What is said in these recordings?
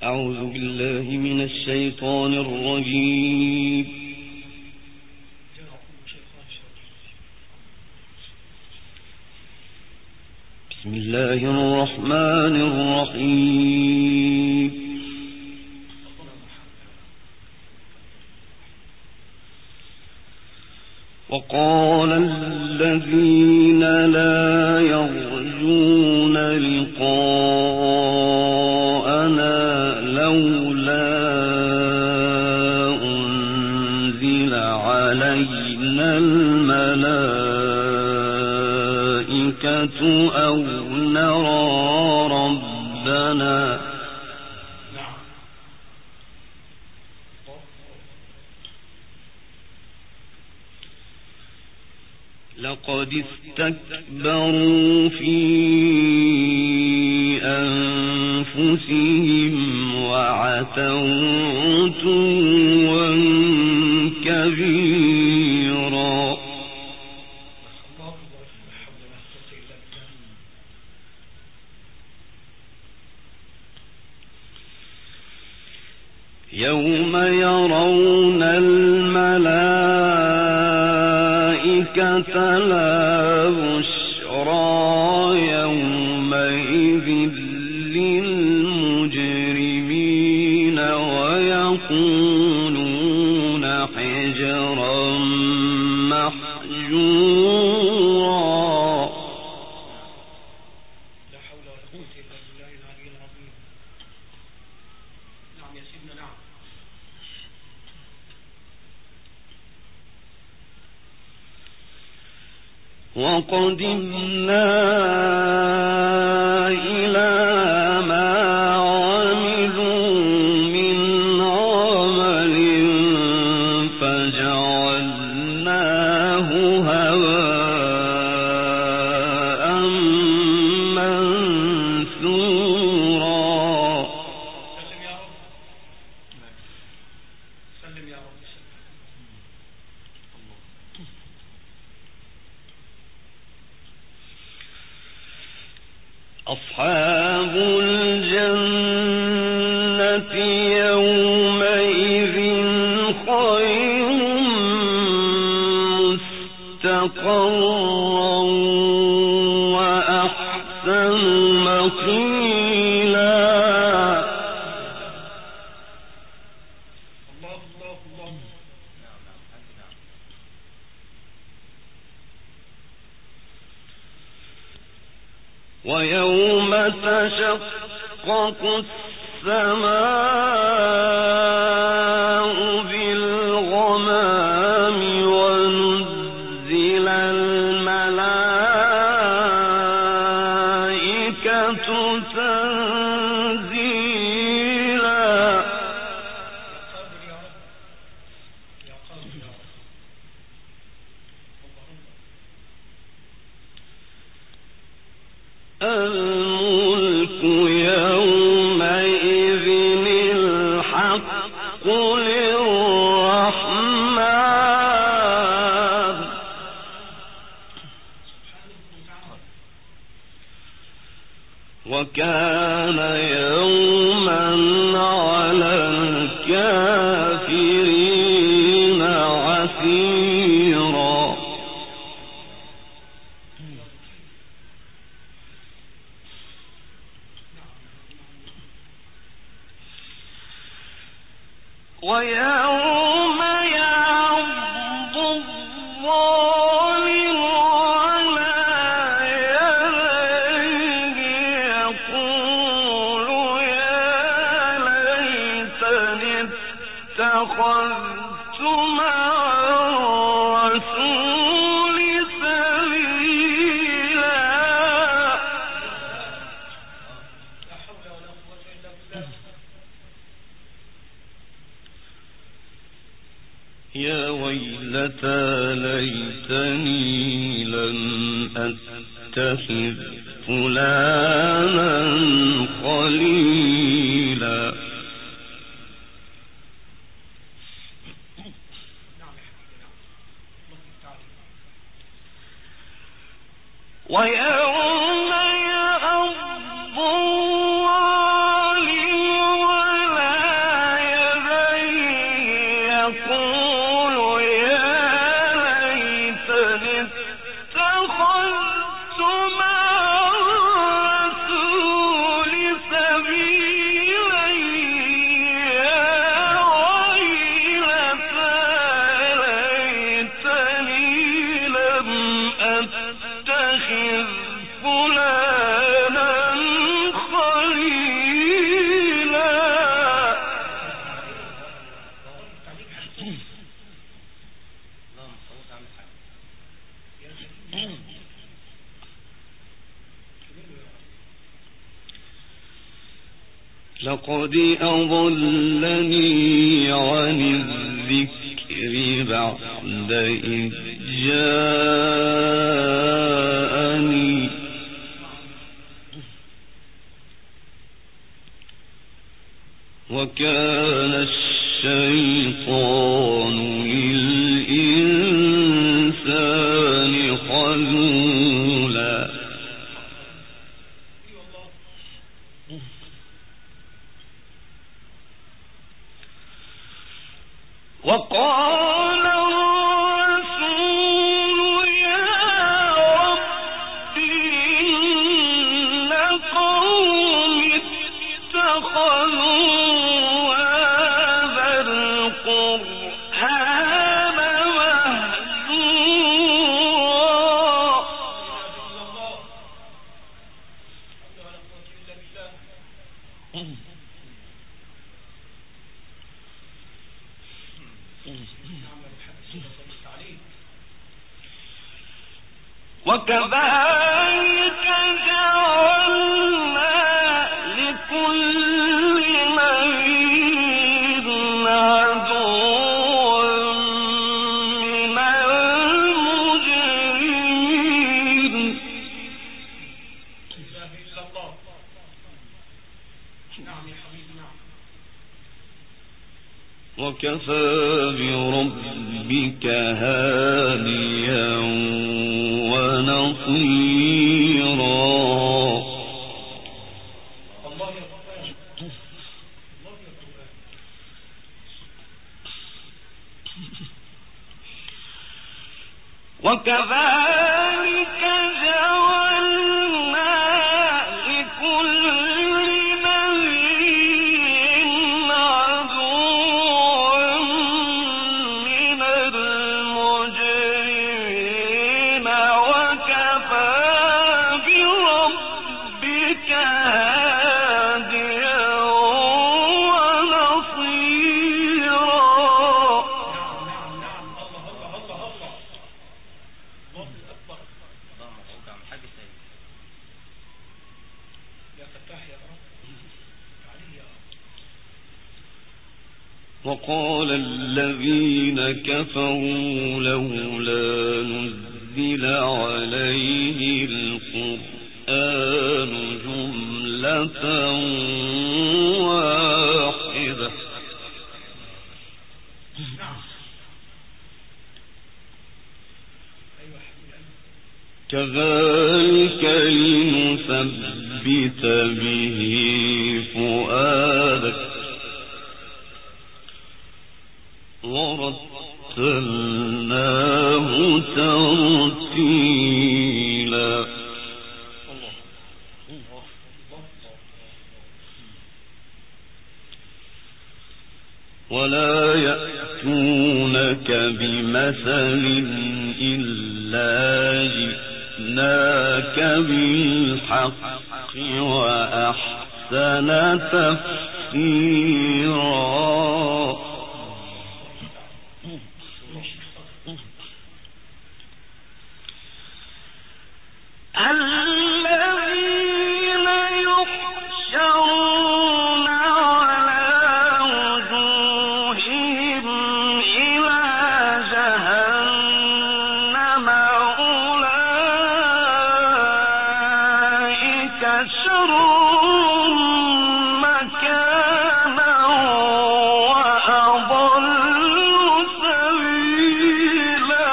أعوذ بالله من الشيطان الرجيم. بسم الله الرحمن الرحيم. وقال الذين لا يرجون لقاءنا لولا أنزل علينا الملائكة أو نرى ربنا لقد استكبروا في أنفسهم وعتوا عتوا كبيرا. يوم يرون الملائكة لا بشرى يومئذ للمجرمين ويقولون حجرا محجورا. لا حول ولا قوة إلا بالله العلي العظيم. نعم يا سيدنا. نعم. وقدمنا إلى ما عملوا من عمل فجعلناه هباء منثورا. سلم يا رب. سلم يا رب. أصحاب الجنة يومئذ خير مستقرا وأحسن مقيلا. الله الله الله. ويوم تشقق السماء بالغمام ونزل الملائكة تنزيلا. يا قادر يا رب. يا قادر يا رب. الملك يومئذ الحق للرحمن وكان يوما على الكافرين عسيرا. ويوم يعض الظالم على يديه يقول يا ليتني اتخذت مع الرسول سبيلا. لا حول ولا قوة إلا بالله. يا ويلتى ليتني لم أتخذ فلانا خليلا. ويوم يعض الظالم لقد أضلني عن الذكر بعد إذ جاءني وكان الشيطان للإنسان خذولا وقال الرسول يا رب إن قومي اتخذوا هذا القرآن مهجورا. وكذلك جعلنا لكل نبي عدوا من المجرمين. لا إله إلا الله. نعم يا حبيبي نعم. وكفى بربك هاديا ونصيرا. الله يا قرآن الله يا قرآن. وكذلك جعلنا لكل نبي عدوا من المجرمين وكفى بربك هاديا ونصيرا. نعم نعم نعم. الله الله الله الله. الله أكبر. اللهم صل على حاج سيد. يا فتاح يا رب. علي يا رب. وقال الذين كفروا لولا نزل عليه القرآن جملة واحدة نعم. أيوة حبيبي. كذلك لنثبت به فؤادك ورتلناه ترتيلا. ولا يأتونك بمثل إلا جئناك بالحق وأحسن تفسيرا. الذين يحشرون على وجوههم إلى جهنم أولئك شر مكانا وأضل سبيلا.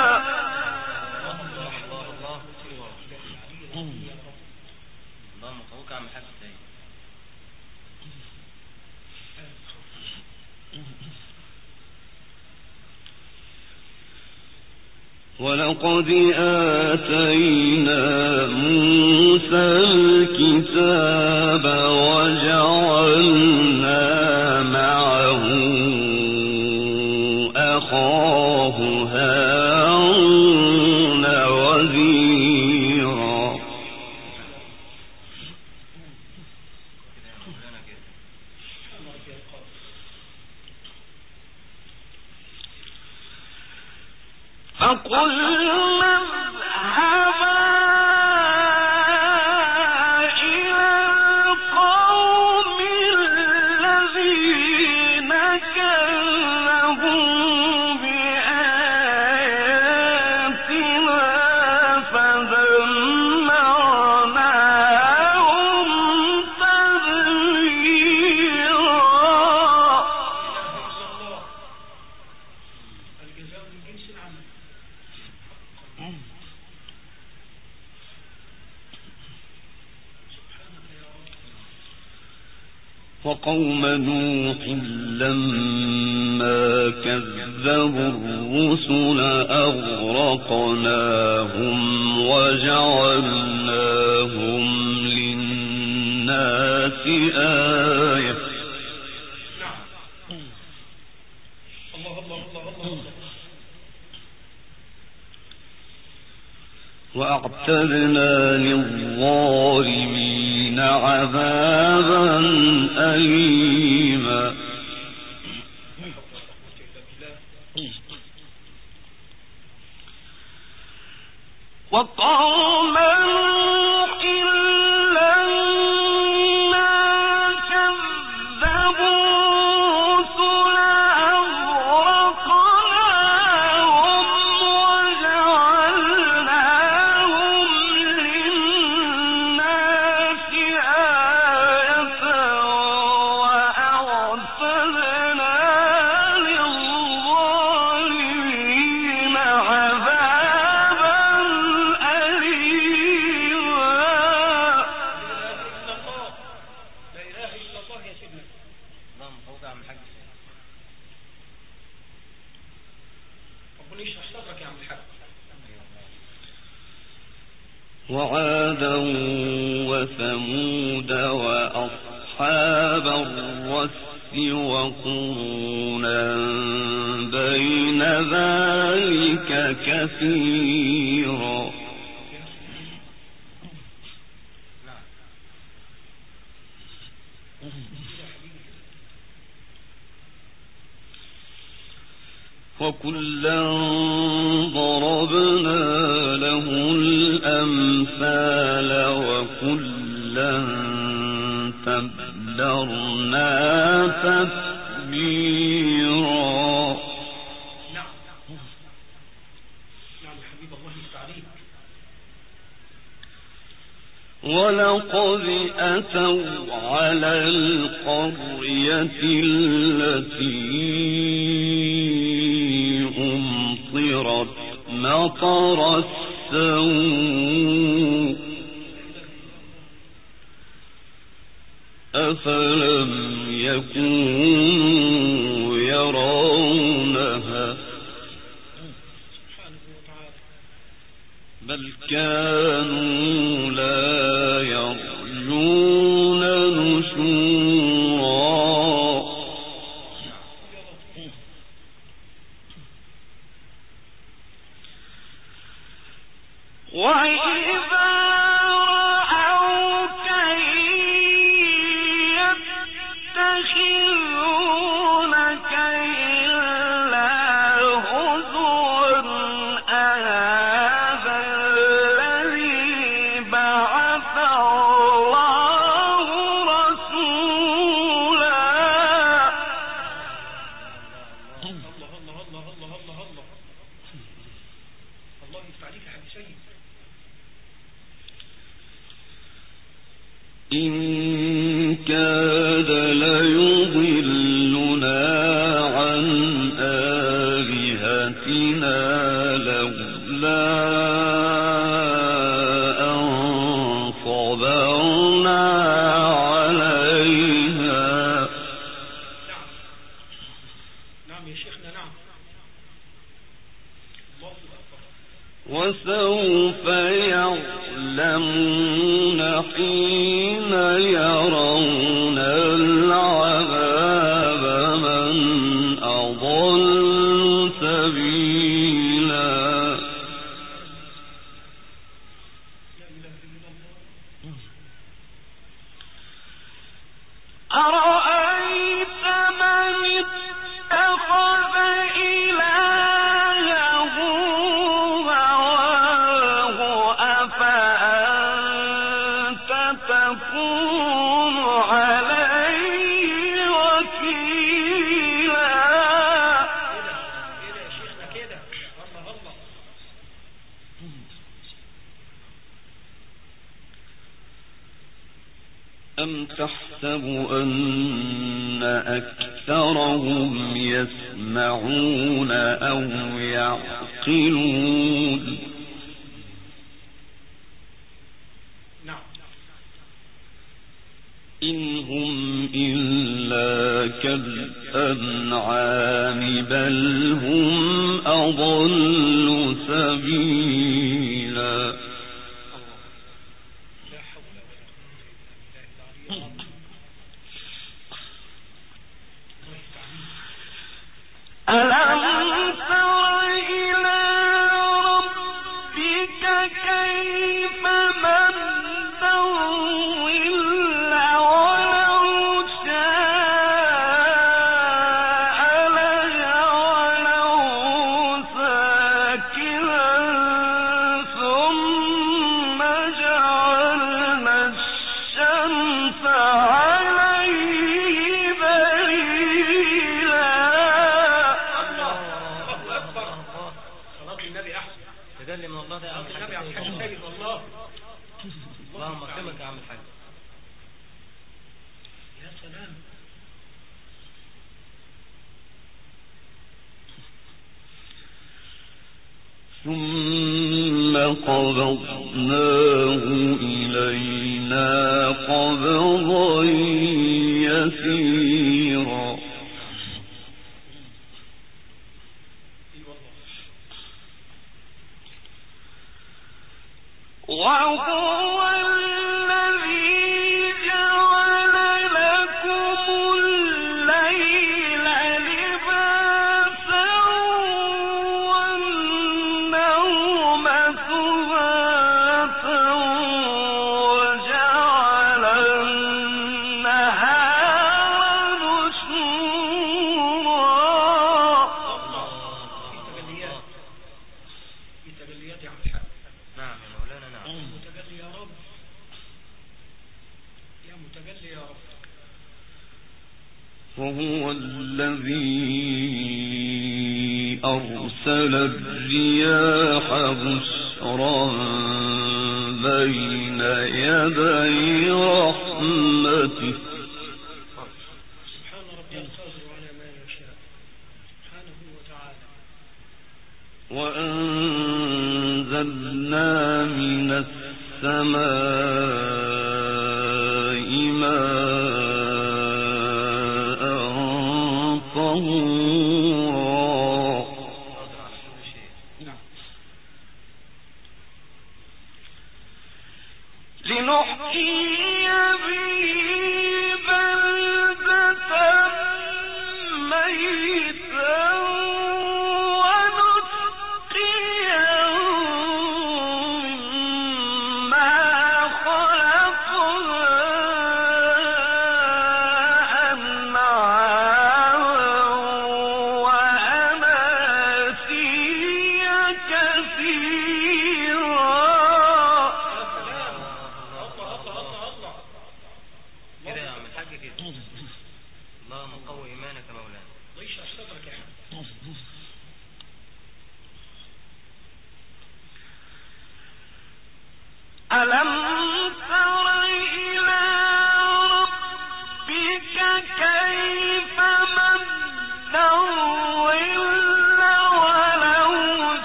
اللهم صل على حاج سيد. ولقد آتينا موسى الكتاب وجعلنا معه أخاه هارون وزيرا. فقلنا اذهبا إلى القوم وقوم نوح لما كذبوا الرسل أغرقناهم وجعلناهم للناس آية. وأعتدنا للظالمين عذابا أليما. وقوم نوح لما كذبوا الرسل أغرقناهم وجعلناهم للناس آية وأعتدنا للظالمين عذابا وعادا وثمود وأصحاب الرس وقرونا بين ذلك كثيرا. وكلا ضربنا له الأمثال وكلا تبلرنا تتبيرا. ولقد أتوا على القرية التي أمطرت مطر السوء أفلم يكونوا يرونها بل كانوا لا يرجون نشورا. وإذا رأوك يتخذونك إلا هزوا أهذا الذي بعث الله رسولا. الله يفتح عليك يا حبيب سيد. إن كاد ليضلنا عن آلهتنا لولا أن صبرنا عليها. نعم يا شيخنا نعم. الله أكبر. وسوف يعلمون حين يرون العذاب من أضل سبيلا. أرأيت من اتخذ إلهه هواه أفأنت تكون عليه وكيلا. كده يا شيخنا كده. الله الله. أم تحسب أن أكثرهم يسمعون أو يعقلون نعم. إن هم إلا كالأنعام بل هم أضل سبيلا ألم تر إلى ربك كيف مد الظل ولو شاء لجعله ساكنا ثم جعلنا الشمس عليه دليلا. تجلي من الله ده يا عم الحاج. اللهم اكرمك يا عم الحاج. يا سلام. ثم قبضناه إلينا قبضا يسيرا. وهو الذي جعل لكم الليل لباسا والنوم سباتا وجعل النهار نشورا. في تجليات يا عم الحاج. نعم يا مولانا. نعم متجلي يا رب، يا متجلي يا رب. وهو الذي أرسل الرياح بشرا بين يدي رحمته سبحان ربي القادر على ما يشاء سبحانه وتعالى. وأنزلنا من السماء ماء طهورا. قادر على كل شيء. نعم. لنحيي به بلدة ميتا ونسقيه مما خلقنا أنعاما وأناسيا كثيرا. كده يا عم الحاج كده. اللهم قوي ايمانك يا مولانا. الله يشرح صدرك يا حاج. ألم تر إلى ربك كيف مد الظل ولو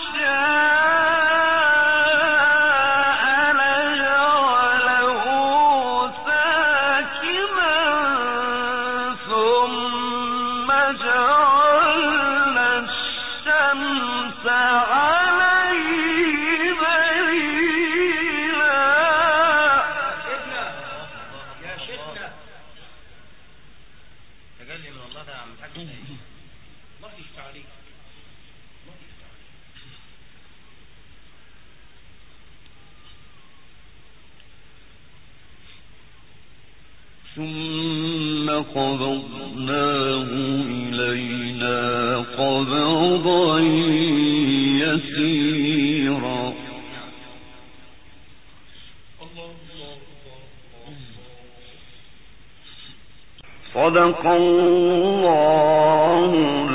شاء لجعله ساكنا ثم جعلنا الشمس عليه دليلا. يا شيخنا. تجلي من الله ده يا عم الحاج. الله يفتح عليك. الله يفتح عليك. ثم قبضناه إلينا قبضا يسيرا. الله الله الله. صدق الله